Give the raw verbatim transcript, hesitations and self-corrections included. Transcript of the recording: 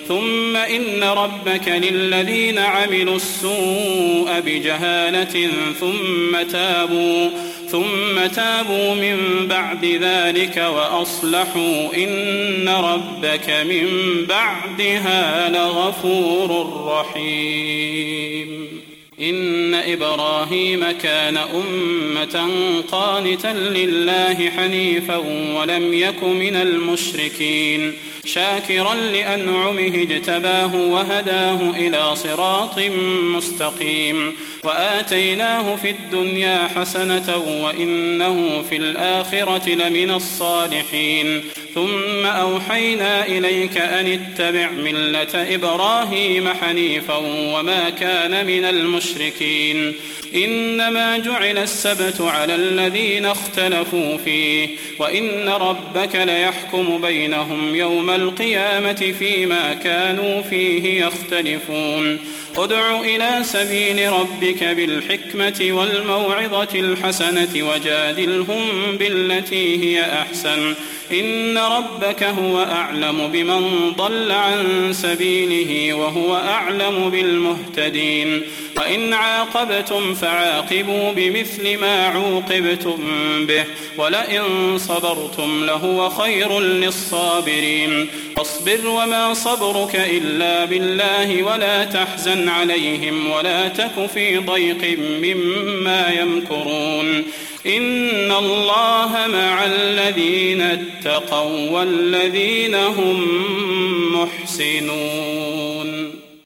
ثم إن ربك للذين عملوا السوء بجهالة ثم تابوا ثم تابوا من بعد ذلك وأصلحوا إن ربك من بعدها لغفور رحيم. إن إبراهيم كان أمة قانتا لله حنيفا ولم يك من المشركين شاكرا لأنعمه اجتباه وهداه إلى صراط مستقيم وآتيناه في الدنيا حسنة وإنه في الآخرة لمن الصالحين. ثم أوحينا إليك أن اتبع ملة إبراهيم حنيفا وما كان من المشركين. إنما جعل السبت على الذين اختلفوا فيه وإن ربك ليحكم بينهم يوم القيامة فيما كانوا فيه يختلفون. ادع إلى سبيل ربك بالحكمة والموعظة الحسنة وجادلهم بالتي هي أحسن إن ربك هو أعلم بمن ضل عن سبيله وهو أعلم بالمهتدين. وإن عاقبتم فعاقبوا بمثل ما عوقبتم به ولئن صبرتم لهو خير للصابرين. فاصبر وما صبرك إلا بالله ولا تحزن عليهم ولا تك في ضيق مما يمكرون. إن الله مع الذين اتقوا والذين هم محسنون.